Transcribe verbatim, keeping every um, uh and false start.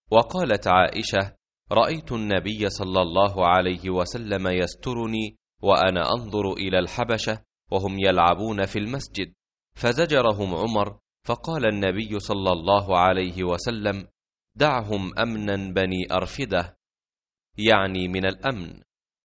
وقالت عائشة: رأيت النبي صلى الله عليه وسلم يسترني وأنا أنظر إلى الحبشة وهم يلعبون في المسجد، فزجرهم عمر، فقال النبي صلى الله عليه وسلم: دعهم أمنا بني أرفدة، يعني من الأمن.